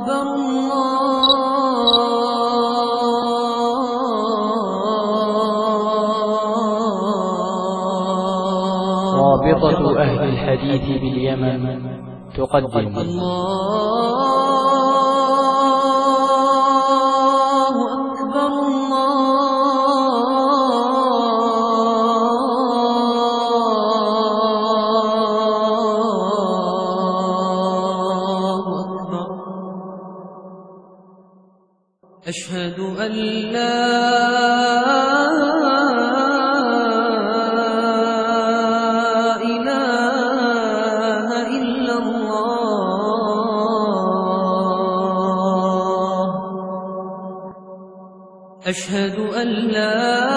أكبر رابطة أهل الحديث باليمن تقدم أشهد أن لا إله إلا الله أشهد أن لا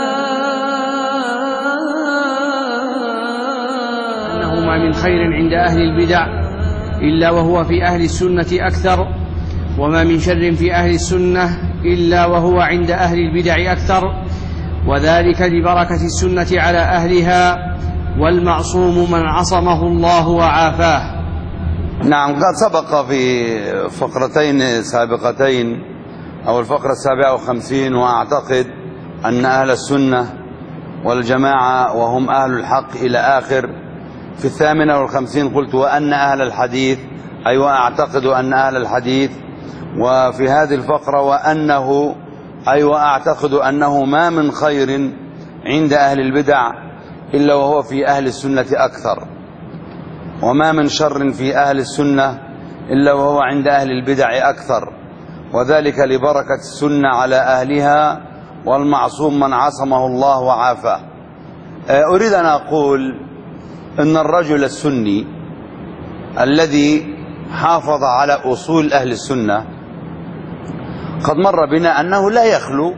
أنه ما من خير عند أهل البدع إلا وهو في أهل السنة أكثر، وما من شر في أهل السنة إلا وهو عند أهل البدع أكثر، وذلك لبركة السنة على أهلها، والمعصوم من عصمه الله وعافاه. نعم، قد سبق في فقرتين سابقتين أو الفقرة 57 وأعتقد أن أهل السنة والجماعة وهم أهل الحق إلى آخر. في 58 قلت وأن أهل الحديث، أي وأعتقد أن أهل الحديث. وفي هذه الفقرة وأنه أي وأعتقد أنه ما من خير عند أهل البدع إلا وهو في أهل السنة أكثر، وما من شر في أهل السنة إلا وهو عند أهل البدع أكثر، وذلك لبركة السنة على أهلها، والمعصوم من عصمه الله وعافاه. أريد أن أقول إن الرجل السني الذي حافظ على أصول أهل السنة قد مر بنا أنه لا يخلو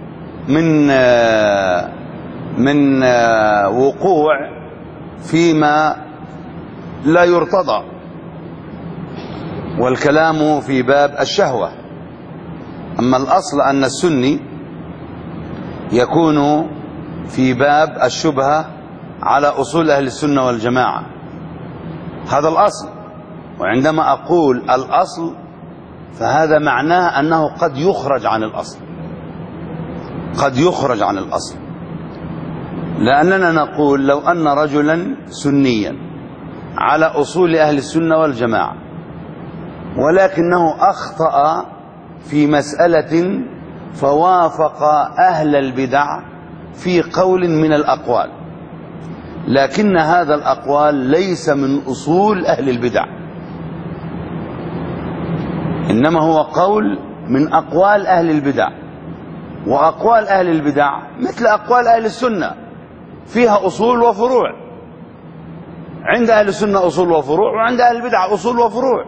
من وقوع فيما لا يرتضى، والكلام في باب الشهوة. أما الأصل أن السني يكون في باب الشبهة على أصول أهل السنة والجماعة، هذا الأصل. وعندما أقول الأصل فهذا معناه أنه قد يخرج عن الأصل، قد يخرج عن الأصل، لأننا نقول لو أن رجلا سنيا على أصول أهل السنة والجماعة ولكنه أخطأ في مسألة فوافق أهل البدع في قول من الأقوال، لكن هذا الأقوال ليس من أصول أهل البدع، إنما هو قول من أقوال أهل البدع. وأقوال أهل البدع مثل أقوال أهل السنة فيها أصول وفروع، عند أهل السنة أصول وفروع، وعند أهل البدع أصول وفروع.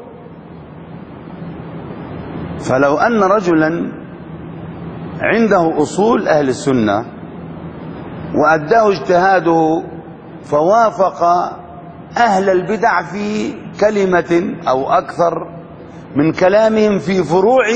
فلو أن رجلا عنده أصول أهل السنة وأداه اجتهاده فوافق أهل البدع في كلمة أو أكثر من كلامهم في فروع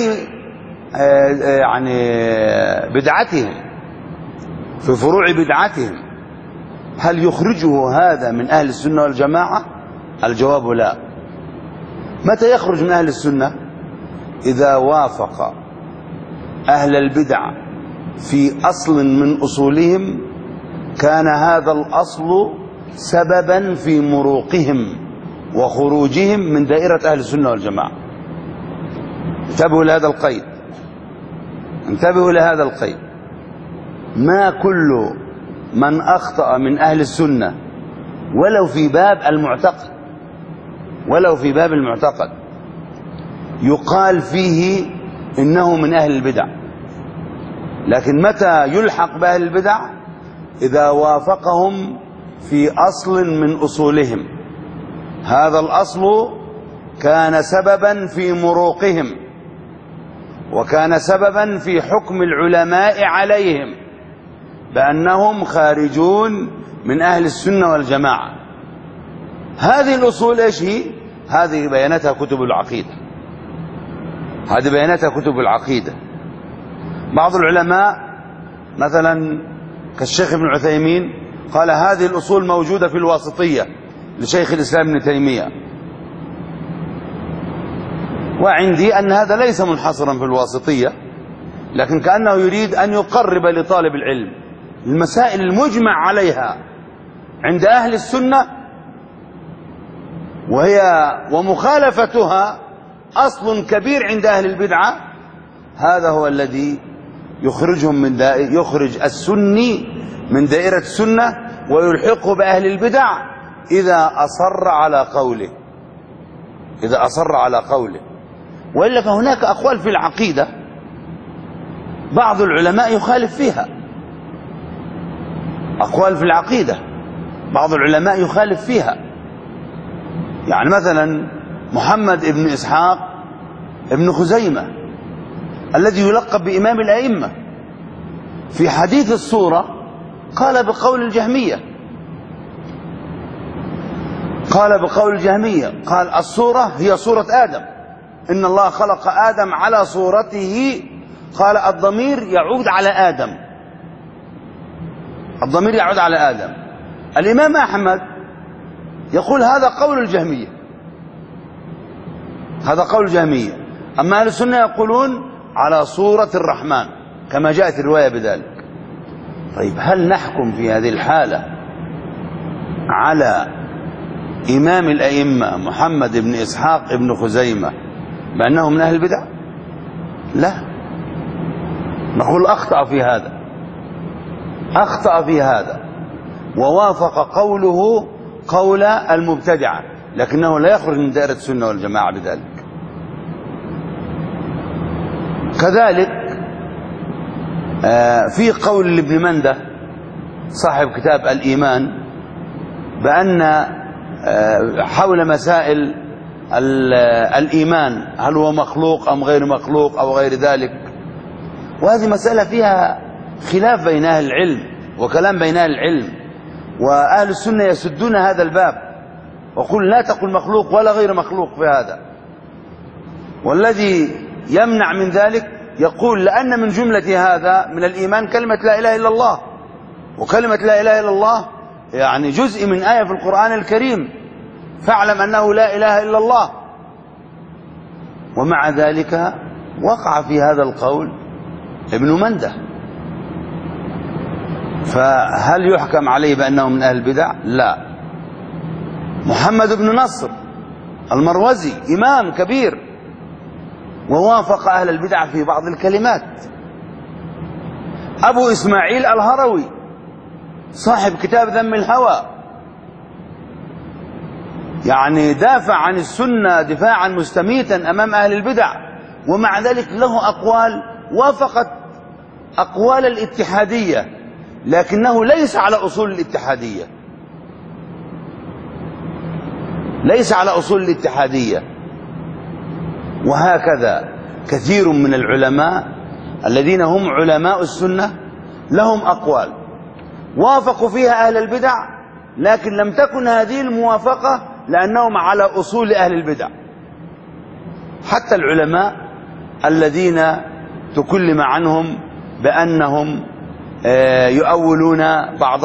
يعني بدعتهم، في فروع بدعتهم، هل يخرجه هذا من أهل السنة والجماعة؟ الجواب لا. متى يخرج من أهل السنة؟ إذا وافق أهل البدع في أصل من أصولهم كان هذا الأصل سببا في مروقهم وخروجهم من دائرة أهل السنة والجماعة. انتبهوا لهذا القيد، انتبهوا لهذا القيد. ما كل من أخطأ من أهل السنة ولو في باب المعتقد، ولو في باب المعتقد، يقال فيه إنه من أهل البدع، لكن متى يلحق بأهل البدع؟ إذا وافقهم في أصل من أصولهم، هذا الأصل كان سببا في مروقهم، وكان سببا في حكم العلماء عليهم بأنهم خارجون من أهل السنة والجماعة. هذه الأصول إيش هي؟ هذه بيانتها كتب العقيدة، هذه بيانتها كتب العقيدة. بعض العلماء مثلا كالشيخ ابن عثيمين قال هذه الأصول موجودة في الواسطية لشيخ الإسلام ابن تيمية، وعندي أن هذا ليس منحصرا في الواسطية، لكن كأنه يريد أن يقرب لطالب العلم المسائل المجمع عليها عند أهل السنة، ومخالفتها أصل كبير عند أهل البدعة. هذا هو الذي يخرج السني من دائرة السنة ويلحقه بأهل البدع إذا أصر على قوله. وإلا فهناك أقوال في العقيدة بعض العلماء يخالف فيها، أقوال في العقيدة بعض العلماء يخالف فيها. يعني مثلا محمد بن إسحاق ابن خزيمة الذي يلقب بإمام الأئمة، في حديث الصورة قال بقول الجهمية، قال الصورة هي صورة آدم، إن الله خلق آدم على صورته، قال الضمير يعود على آدم، الضمير يعود على آدم. الإمام أحمد يقول هذا قول الجهمية، هذا قول الجهمية. أما أهل السنة يقولون على صورة الرحمن كما جاءت الرواية بذلك. طيب هل نحكم في هذه الحالة على إمام الأئمة محمد بن إسحاق بن خزيمة بأنه من أهل البدع؟ لا، نقول أخطأ في هذا ووافق قوله قول المبتدعة، لكنه لا يخرج من دائرة السنة والجماعة بذلك. كذلك في قول لابن منده صاحب كتاب الإيمان بأن حول مسائل الإيمان هل هو مخلوق أم غير مخلوق أو غير ذلك، وهذه مسألة فيها خلاف بين أهل العلم وكلام بين أهل العلم، وأهل السنة يسدون هذا الباب وقل لا تقل مخلوق ولا غير مخلوق في هذا. والذي يمنع من ذلك يقول لأن من جملة هذا من الإيمان كلمة لا إله إلا الله، وكلمة لا إله إلا الله يعني جزء من آية في القرآن الكريم، فاعلم أنه لا إله إلا الله. ومع ذلك وقع في هذا القول ابن منده، فهل يحكم عليه بأنه من أهل البدع؟ لا. محمد بن نصر المروزي إمام كبير ووافق أهل البدع في بعض الكلمات. أبو إسماعيل الهروي صاحب كتاب ذم الهوى يعني دافع عن السنة دفاعا مستميتا أمام أهل البدع، ومع ذلك له أقوال وافقت أقوال الاتحادية، لكنه ليس على أصول الاتحادية، ليس على أصول الاتحادية. وهكذا كثير من العلماء الذين هم علماء السنة لهم أقوال وافقوا فيها أهل البدع، لكن لم تكن هذه الموافقة لأنهم على أصول أهل البدع. حتى العلماء الذين تكلم عنهم بأنهم يؤولون بعض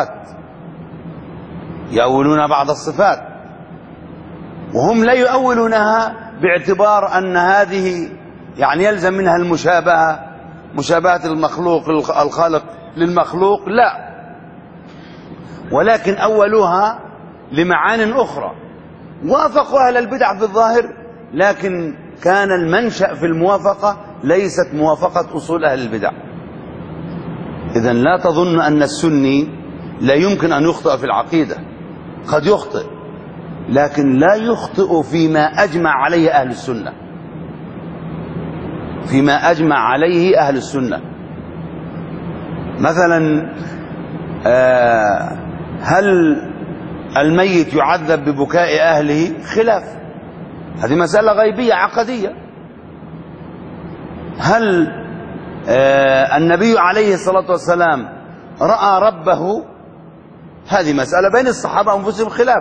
الصفات، وهم لا يؤولونها باعتبار أن هذه يعني يلزم منها مشابهة المخلوق الخالق للمخلوق، لا، ولكن أولوها لمعان أخرى. وافقوا أهل البدع في الظاهر، لكن كان المنشأ في الموافقة ليست موافقة أصول أهل البدع. إذن لا تظن أن السني لا يمكن أن يخطئ في العقيدة، قد يخطئ، لكن لا يخطئ فيما أجمع عليه أهل السنة، فيما أجمع عليه أهل السنة. مثلا هل الميت يعذب ببكاء أهله؟ خلاف، هذه مسألة غيبية عقدية. هل النبي عليه الصلاة والسلام رأى ربه؟ هذه مسألة بين الصحابة أنفسهم خلاف،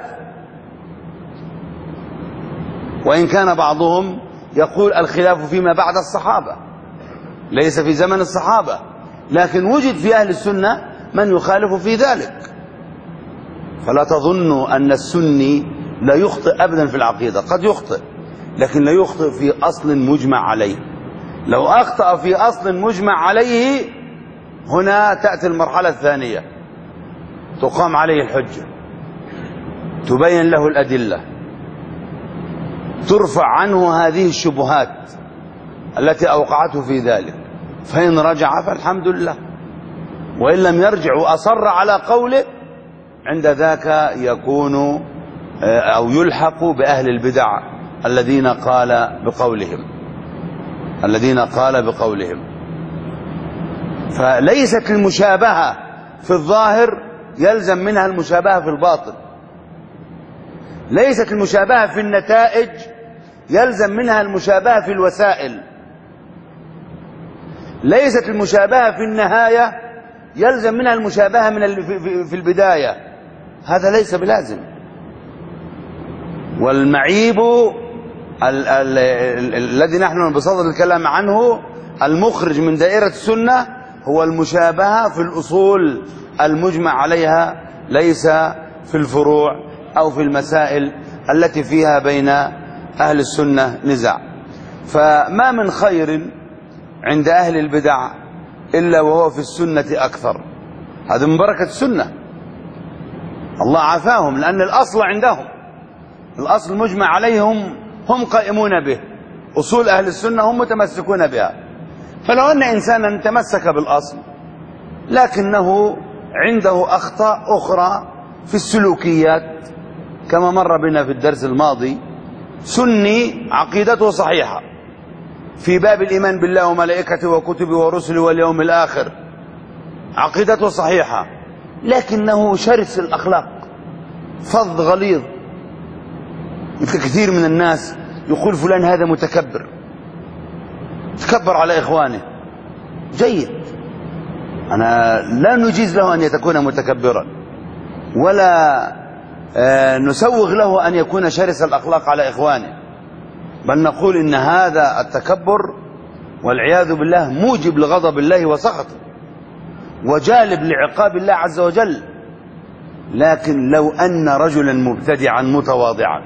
وإن كان بعضهم يقول الخلاف فيما بعد الصحابة ليس في زمن الصحابة، لكن وجد في أهل السنة من يخالف في ذلك. فلا تظنوا أن السني لا يخطئ أبدا في العقيدة، قد يخطئ، لكن لا يخطئ في أصل مجمع عليه. لو أخطأ في أصل مجمع عليه هنا تأتي المرحلة الثانية، تقام عليه الحجة، تبين له الأدلة، ترفع عنه هذه الشبهات التي أوقعته في ذلك، فإن رجع فالحمد لله، وإن لم يرجع وأصر على قوله عند ذاك يكون أو يلحق بأهل البدع الذين قال بقولهم. فليست المشابهة في الظاهر يلزم منها المشابهة في الباطن، ليست المشابهة في النتائج يلزم منها المشابهة في الوسائل، ليست المشابهة في النهاية يلزم منها المشابهة في البداية، هذا ليس بلازم. والمعيب الذي نحن بصدد الكلام عنه المخرج من دائرة السنة هو المشابهة في الأصول المجمع عليها، ليس في الفروع أو في المسائل التي فيها بين أهل السنة نزاع. فما من خير عند أهل البدع إلا وهو في السنة أكثر، هذا من بركة السنة، الله عافاهم، لأن الأصل عندهم، الأصل المجمع عليهم هم قائمون به، أصول أهل السنة هم متمسكون بها. فلو أن إنسانا تمسك بالأصل لكنه عنده أخطاء أخرى في السلوكيات، كما مر بنا في الدرس الماضي، سني عقيدته صحيحة في باب الإيمان بالله وملائكته وكتبه ورسله واليوم الآخر، عقيدته صحيحة، لكنه شرس الأخلاق، فظ غليظ. مثل كثير من الناس يقول فلان هذا متكبر، تكبر على إخوانه، جيد، أنا لا نجيز له أن يكون متكبرا ولا نسوغ له أن يكون شرس الأخلاق على إخوانه، بل نقول إن هذا التكبر والعياذ بالله موجب لغضب الله وسخطه وجالب لعقاب الله عز وجل. لكن لو أن رجلا مبتدعا متواضعا،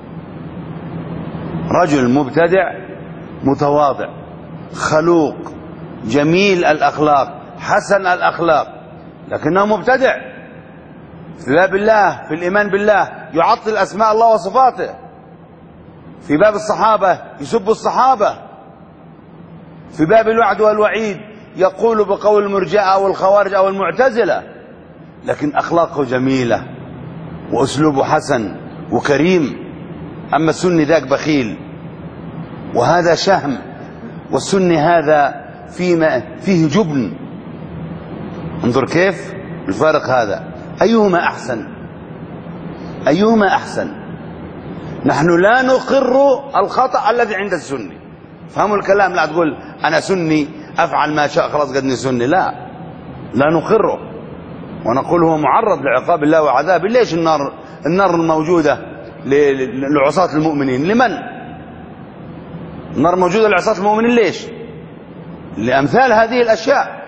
رجل مبتدع متواضع خلوق جميل الأخلاق حسن الأخلاق، لكنه مبتدع في باب الله، في الإيمان بالله يعطل أسماء الله وصفاته، في باب الصحابة يسب الصحابة، في باب الوعد والوعيد يقول بقول المرجئة أو الخوارج أو المعتزلة، لكن أخلاقه جميلة وأسلوبه حسن وكريم. أما السني ذاك بخيل وهذا شهم، والسني هذا فيه جبن. انظر كيف الفارق هذا، أيهما أحسن؟ أيهما أحسن؟ نحن لا نقر الخطأ الذي عند السني، فهموا الكلام، لا تقول أنا سني أفعل ما شاء خلاص قدني سني، لا نقره، ونقول هو معرض لعقاب الله وعذابه. ليش النار الموجودة لعصاة المؤمنين؟ لمن؟ النار موجودة لعصاة المؤمنين ليش؟ لأمثال هذه الأشياء.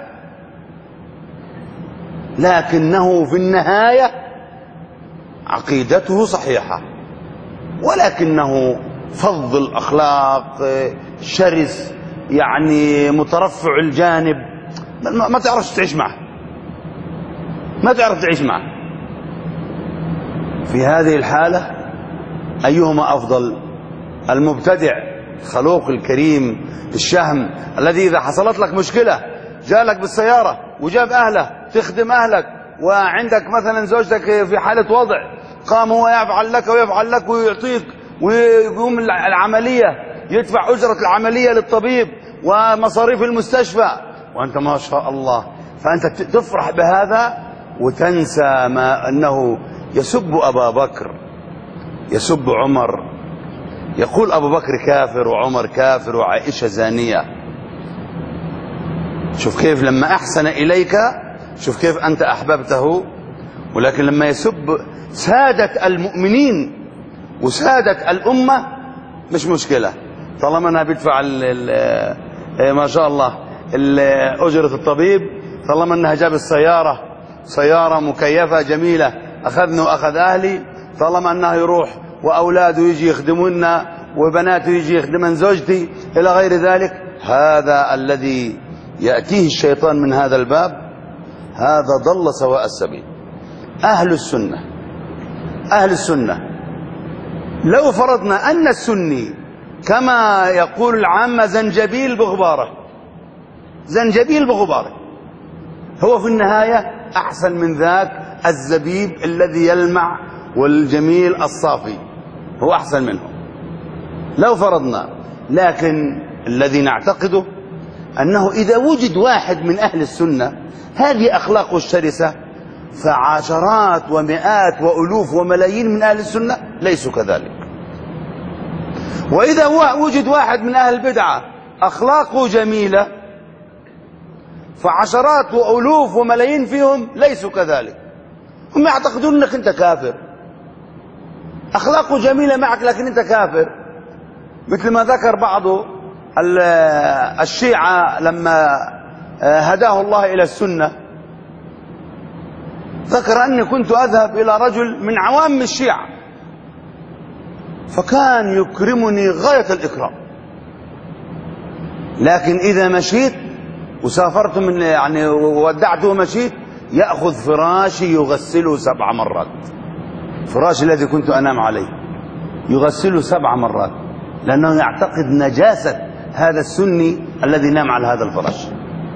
لكنه في النهاية عقيدته صحيحة، ولكنه فظ الأخلاق، شرس، يعني مترفع الجانب، ما تعرفش تعيش معه، ما تعرف تعيش معه. في هذه الحالة أيهما أفضل؟ المبتدع الخلوق الكريم الشهم الذي إذا حصلت لك مشكلة جاء لك بالسيارة وجاب أهله تخدم أهلك، وعندك مثلا زوجتك في حالة وضع، قام هو يفعل لك ويعطيك ويقوم العملية، يدفع أجرة العملية للطبيب ومصاريف المستشفى، وأنت ما شاء الله، فأنت تفرح بهذا وتنسى ما أنه يسب أبا بكر، يسب عمر، يقول أبو بكر كافر وعمر كافر وعائشة زانية. شوف كيف لما أحسن إليك، شوف كيف أنت أحببته، ولكن لما يسب سادة المؤمنين وسادة الأمة مش مشكلة، طالما أنها بيدفع ما شاء الله أجرة الطبيب، طالما أنها جاب السيارة، سيارة مكيفة جميلة أخذنا وأخذ أهلي، طالما أنه يروح وأولاده يجي يخدمونا وبناته يجي يخدمن زوجتي إلى غير ذلك. هذا الذي يأتيه الشيطان من هذا الباب هذا ضل سواء السبيل. أهل السنة لو فرضنا أن السني كما يقول العامة زنجبيل بغباره، هو في النهاية أحسن من ذاك الزبيب الذي يلمع والجميل الصافي، هو أحسن منه لو فرضنا. لكن الذي نعتقده أنه إذا وجد واحد من أهل السنة هذه أخلاقه الشرسة فعشرات ومئات وألوف وملايين من أهل السنة ليسوا كذلك. وإذا وجد واحد من أهل البدعة أخلاقه جميلة فعشرات وألوف وملايين فيهم ليسوا كذلك. هم يعتقدون أنك أنت كافر، أخلاقه جميلة معك لكن أنت كافر. مثل ما ذكر بعض الشيعة لما هداه الله إلى السنة، ذكر أني كنت أذهب إلى رجل من عوام الشيعة فكان يكرمني غاية الإكرام، لكن إذا مشيت وسافرت من يعني وودعته ومشيت يأخذ فراشي يغسله 7 مرات، فراشي الذي كنت أنام عليه يغسله 7 مرات، لأنه يعتقد نجاسة هذا السني الذي نام على هذا الفراش.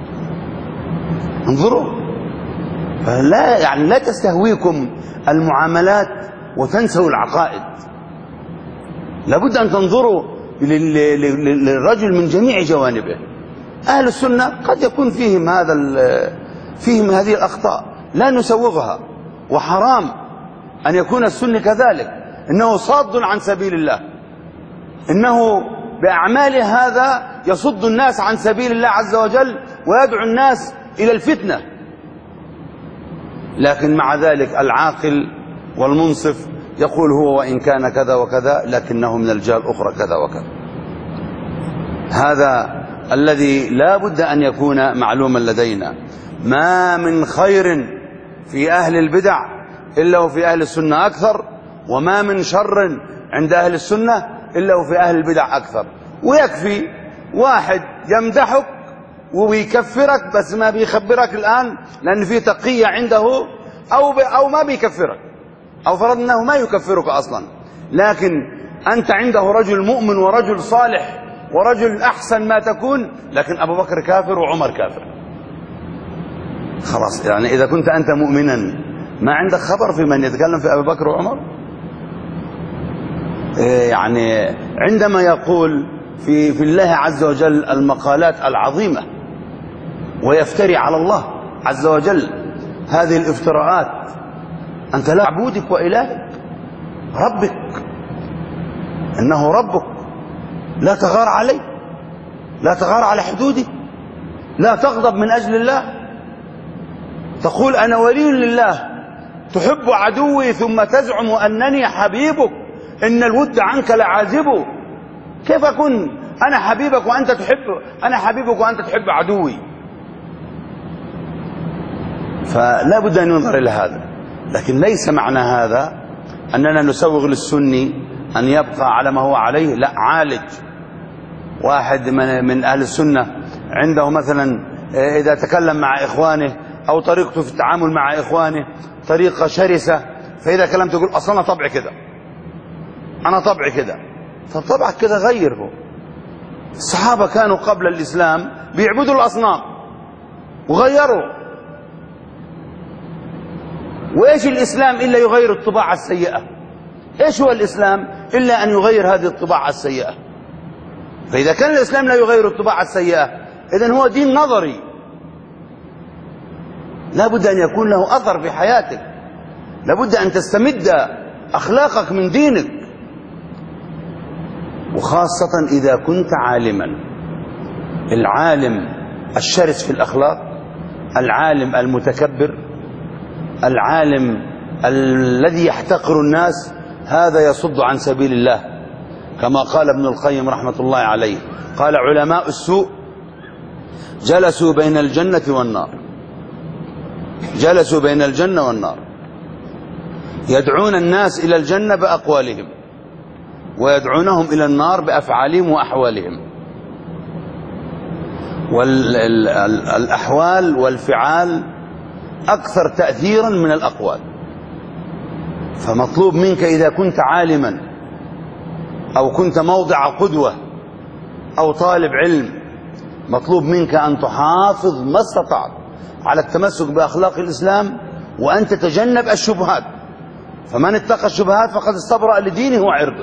انظروا، لا تستهويكم المعاملات وتنسوا العقائد. لابد أن تنظروا للرجل من جميع جوانبه. أهل السنة قد يكون فيهم هذه الأخطاء لا نسوغها، وحرام أن يكون السني كذلك، إنه صاد عن سبيل الله، إنه بأعماله هذا يصد الناس عن سبيل الله عز وجل ويدعو الناس إلى الفتنة. لكن مع ذلك العاقل والمنصف يقول هو وإن كان كذا وكذا لكنه من الجهة الأخرى كذا وكذا. هذا الذي لا بد أن يكون معلوما لدينا. ما من خير في أهل البدع إلا وفي أهل السنة أكثر، وما من شر عند أهل السنة إلا وفي أهل البدع أكثر. ويكفي واحد يمدحك ويكفرك بس ما بيخبرك الآن لأن في تقية عنده، أو ما بيكفرك، أو فرض أنه ما يكفرك أصلا، لكن أنت عنده رجل مؤمن ورجل صالح ورجل أحسن ما تكون، لكن أبو بكر كافر وعمر كافر. خلاص، يعني إذا كنت أنت مؤمنا ما عندك خبر في من يتكلم في أبو بكر وعمر. يعني عندما يقول في الله عز وجل المقالات العظيمة ويفتري على الله عز وجل هذه الافتراءات، أنت لا عبودك وإلهك ربك، إنه ربك، لا تغار عليه، لا تغار على حدوده، لا تغضب من أجل الله، تقول أنا ولي لله، تحب عدوي ثم تزعم أنني حبيبك، إن الود عنك لعازب. كيف أكون أنا حبيبك وأنت تحب عدوي؟ فلا بد أن ينظر إلى هذا. لكن ليس معنى هذا أننا نسوغ للسني أن يبقى على ما هو عليه، لا، عالج. واحد من أهل السنة عنده مثلا إذا تكلم مع إخوانه أو طريقته في التعامل مع إخوانه طريقة شرسة، فإذا كلمت تقول أصلا أنا طبعي كده. طب طبعك كده غيره. الصحابة كانوا قبل الإسلام بيعبدوا الأصنام وغيروا. وإيش الإسلام إلا يغير الطباع السيئة؟ إيش هو الإسلام إلا أن يغير هذه الطباع السيئة؟ فإذا كان الإسلام لا يغير الطباع السيئة إذن هو دين نظري، لا بد أن يكون له أثر في حياتك، لا بد أن تستمد أخلاقك من دينك، وخاصة إذا كنت عالما. العالم الشرس في الأخلاق، العالم المتكبر، العالم الذي يحتقر الناس، هذا يصد عن سبيل الله، كما قال ابن القيم رحمة الله عليه، قال علماء السوء جلسوا بين الجنة والنار، يدعون الناس إلى الجنة بأقوالهم ويدعونهم إلى النار بأفعالهم وأحوالهم. والأحوال والفعال أكثر تأثيرا من الأقوال. فمطلوب منك إذا كنت عالما أو كنت موضع قدوة أو طالب علم، مطلوب منك أن تحافظ ما استطعت على التمسك بأخلاق الإسلام وأن تتجنب الشبهات. فمن اتقى الشبهات فقد استبرأ لدينه وعرضه.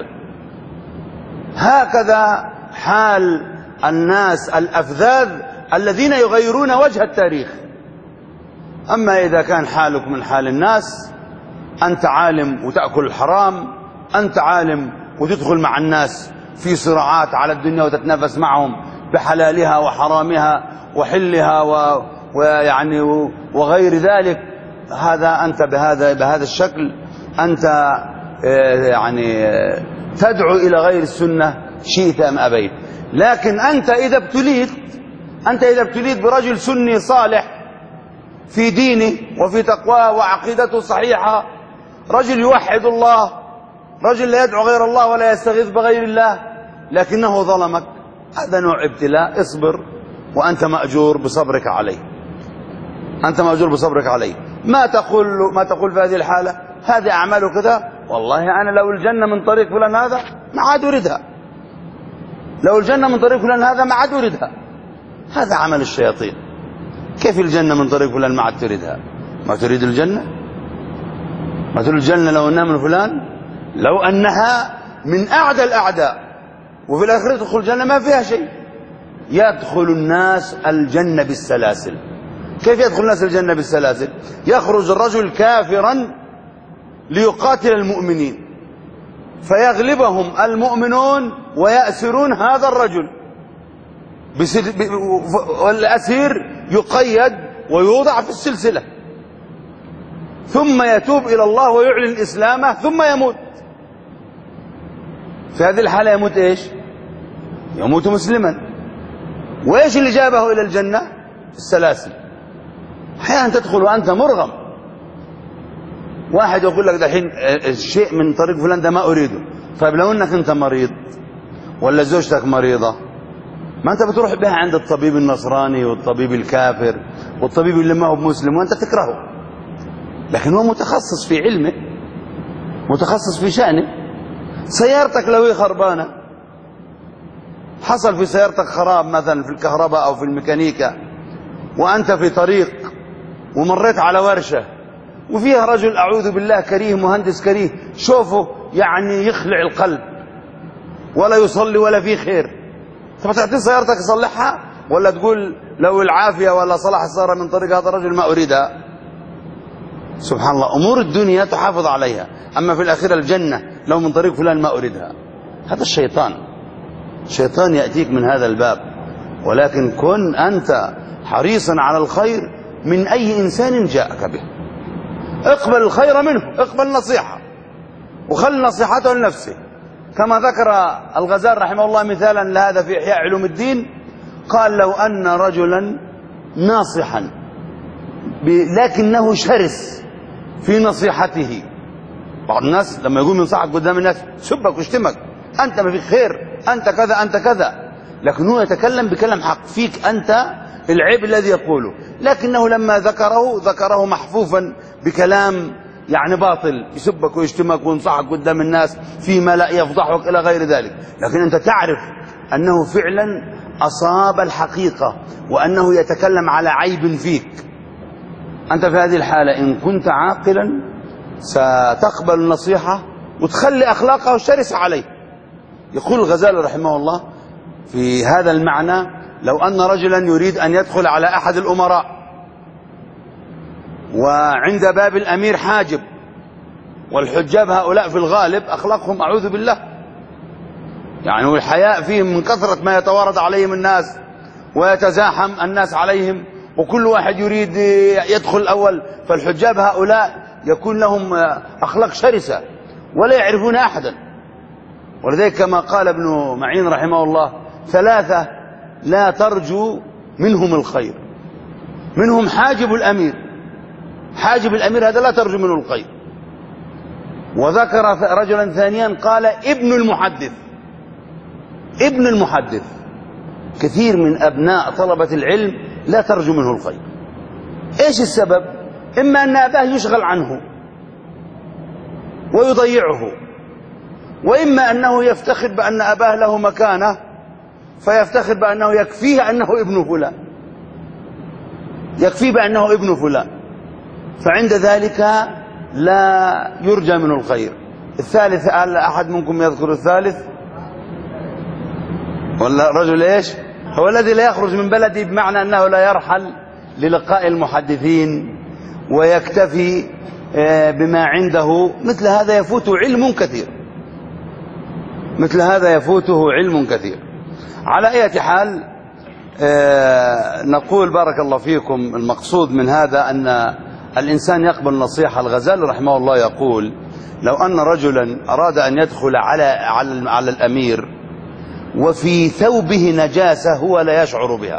هكذا حال الناس الأفذاذ الذين يغيرون وجه التاريخ. أما إذا كان حالك من حال الناس، أنت عالم وتأكل الحرام، أنت عالم وتدخل مع الناس في صراعات على الدنيا وتتنافس معهم بحلالها وحرامها وحلها ويعني وغير ذلك، هذا أنت بهذا الشكل أنت يعني تدعو إلى غير السنة شئت أم أبيت. لكن أنت إذا ابتليت برجل سني صالح في دينه وفي تقواه وعقيدته صحيحة، رجل يوحد الله، رجل لا يدعو غير الله ولا يستغيث بغير الله، لكنه ظلمك، هذا نوع ابتلاء. اصبر وأنت مأجور بصبرك عليه. أنت مأجور بصبرك عليه. ما تقول في هذه الحالة هذه أعمال كذا، والله أنا لو الجنة من طريق فلان هذا ما عاد أريدها، لو الجنة من طريق فلان هذا ما عاد أريدها. هذا عمل الشياطين. كيف الجنة من طريق فلان ما عاد تريدها؟ ما تريد الجنة؟ ما تريد الجنة لو أنها من فلان؟ لو أنها من أعدى الأعداء وفي الآخرة تدخل الجنة ما فيها شيء. يدخل الناس الجنة بالسلاسل. كيف يدخل الناس الجنة بالسلاسل؟ يخرج الرجل كافرا ليقاتل المؤمنين فيغلبهم المؤمنون ويأسرون هذا الرجل، والأسير يقيد ويوضع في السلسلة، ثم يتوب إلى الله ويعلن إسلامه ثم يموت. في هذه الحالة يموت إيش؟ يموت مسلما. وإيش اللي جابه إلى الجنة؟ السلاسل. أحيانا تدخل وأنت مرغم. واحد يقول لك دحين الشيء من طريق فلان ده ما أريده. طيب لو أنك أنت مريض ولا زوجتك مريضة، ما أنت بتروح بها عند الطبيب النصراني والطبيب الكافر والطبيب اللي ما هو مسلم وأنت تكرهه، لكن هو متخصص في علمه، متخصص في شأنه. سيارتك لو هي خربانة، حصل في سيارتك خراب مثلا في الكهرباء أو في الميكانيكا، وأنت في طريق ومريت على ورشة وفيها رجل أعوذ بالله كريه، مهندس كريه، شوفه يعني يخلع القلب، ولا يصلي ولا فيه خير، طب تعطيه سيارتك يصلحها ولا تقول لو العافية ولا صلاح السيارة من طريق هذا الرجل ما أريدها؟ سبحان الله. أمور الدنيا تحافظ عليها، أما في الآخرة الجنة لو من طريق فلان ما أريدها. هذا الشيطان يأتيك من هذا الباب. ولكن كن أنت حريصا على الخير من أي إنسان جاءك به. اقبل الخير منه، اقبل النصيحة وخل نصيحته لنفسه. كما ذكر الغزالي رحمه الله مثالا لهذا في إحياء علوم الدين، قال لو أن رجلا ناصحا لكنه شرس في نصيحته. بعض الناس لما يقول ينصحك قدام الناس سبك واشتمك، أنت ما فيك خير، أنت كذا أنت كذا، لكن هو يتكلم بكلام حق فيك أنت العيب الذي يقوله، لكنه لما ذكره محفوفا بكلام يعني باطل، يسبك ويشتمك وينصحك قدام الناس فيما لا يفضحك إلى غير ذلك، لكن أنت تعرف أنه فعلا أصاب الحقيقة وأنه يتكلم على عيب فيك. أنت في هذه الحالة إن كنت عاقلا ستقبل النصيحة وتخلي أخلاقه الشرسة عليه. يقول الغزالي رحمه الله في هذا المعنى: لو أن رجلا يريد أن يدخل على أحد الأمراء وعند باب الأمير حاجب، والحجاب هؤلاء في الغالب أخلاقهم أعوذ بالله يعني والحياء فيهم من كثرة ما يتوارد عليهم الناس ويتزاحم الناس عليهم، وكل واحد يريد يدخل الأول، فالحجاب هؤلاء يكون لهم أخلاق شرسة ولا يعرفون أحدا. ولذلك كما قال ابن معين رحمه الله: ثلاثة لا ترجو منهم الخير، منهم حاجب الأمير. حاجب الأمير هذا لا ترجو منه الخير، وذكر رجلا ثانيا قال ابن المحدث. ابن المحدث. كثير من أبناء طلبة العلم لا ترجو منه الخير. إيش السبب؟ إما أن أباه يشغل عنه ويضيعه، وإما أنه يفتخر بأن أباه له مكانة فيفتخر بأنه يكفيه أنه ابن فلان، يكفيه بأنه ابن فلان، فعند ذلك لا يرجى منه الخير. الثالث، هل أحد منكم يذكر الثالث؟ ولا رجل إيش؟ هو الذي لا يخرج من بلده، بمعنى أنه لا يرحل للقاء المحدثين ويكتفي بما عنده. مثل هذا يفوته علم كثير، مثل هذا يفوته علم كثير. على أي حال، نقول بارك الله فيكم، المقصود من هذا أن الإنسان يقبل نصيحة. الغزالي رحمه الله يقول: لو أن رجلا أراد أن يدخل على الأمير وفي ثوبه نجاسة هو لا يشعر بها،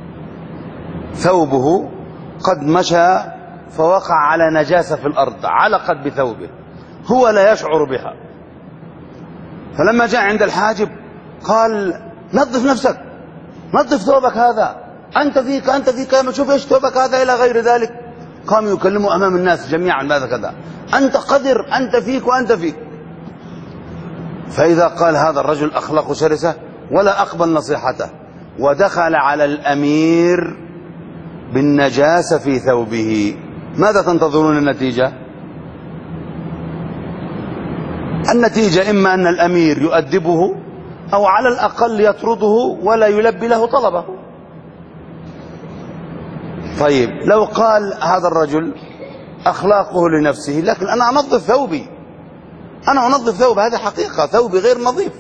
ثوبه قد مشى فوقع على نجاسة في الأرض علقت بثوبه، هو لا يشعر بها، فلما جاء عند الحاجب قال: نظف نفسك، نظف ثوبك هذا، أنت فيك ما تشوف إيش ثوبك هذا إلى غير ذلك. قام يكلمه أمام الناس جميعا ماذا كذا، أنت قدر، أنت فيك وأنت فيك. فإذا قال هذا الرجل أخلاق شرسة ولا أقبل نصيحته ودخل على الأمير بالنجاسة في ثوبه، ماذا تنتظرون النتيجة؟ النتيجة إما أن الأمير يؤدبه أو على الأقل يطرده ولا يلبي له طلبه. طيب لو قال هذا الرجل أخلاقه لنفسه، لكن أنا أنظف ثوبي، أنا أنظف ثوبي، هذا حقيقة، ثوبي غير نظيف،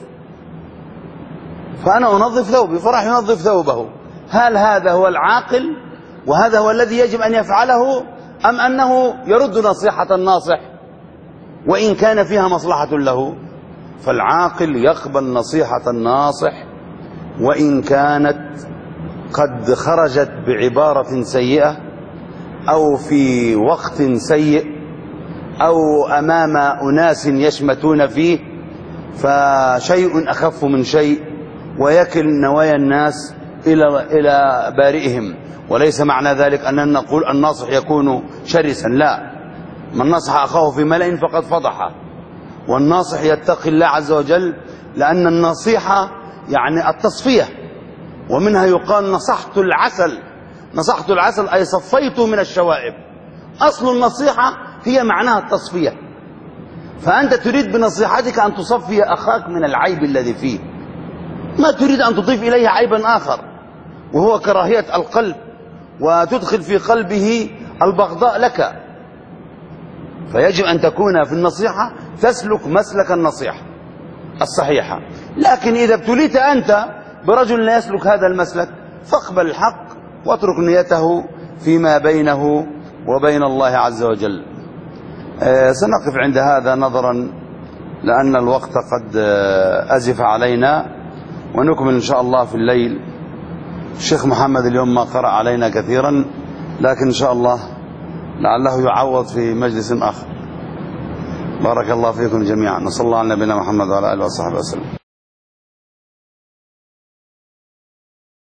فأنا أنظف ثوبي، فراح ينظف ثوبه، هل هذا هو العاقل وهذا هو الذي يجب أن يفعله، أم أنه يرد نصيحة الناصح وإن كان فيها مصلحة له؟ فالعاقل يقبل نصيحة الناصح وإن كانت قد خرجت بعبارة سيئة أو في وقت سيء أو أمام أناس يشمتون فيه، فشيء أخف من شيء، ويكل نوايا الناس إلى بارئهم. وليس معنى ذلك أننا نقول الناصح يكون شرسا، لا، من نصح أخاه في ملأ فقد فضحه، والناصح يتقي الله عز وجل، لأن النصيحة يعني التصفية، ومنها يقال نصحت العسل، نصحت العسل أي صفيته من الشوائب. أصل النصيحة هي معناها التصفية، فأنت تريد بنصيحتك أن تصفي أخاك من العيب الذي فيه، ما تريد أن تضيف إليه عيبا آخر وهو كراهية القلب وتدخل في قلبه البغضاء لك. فيجب أن تكون في النصيحة تسلك مسلك النصيحة الصحيحة. لكن إذا ابتليت أنت برجل لا يسلك هذا المسلك فاقبل الحق واترك نيته فيما بينه وبين الله عز وجل. سنقف عند هذا نظرا لأن الوقت قد أزف علينا، ونكمل إن شاء الله في الليل. الشيخ محمد اليوم ما قرأ علينا كثيرا، لكن إن شاء الله لعله يعوض في مجلس آخر. بارك الله فيكم جميعا. نصلى الله على نبينا محمد وعلى آله وصحبه وسلم.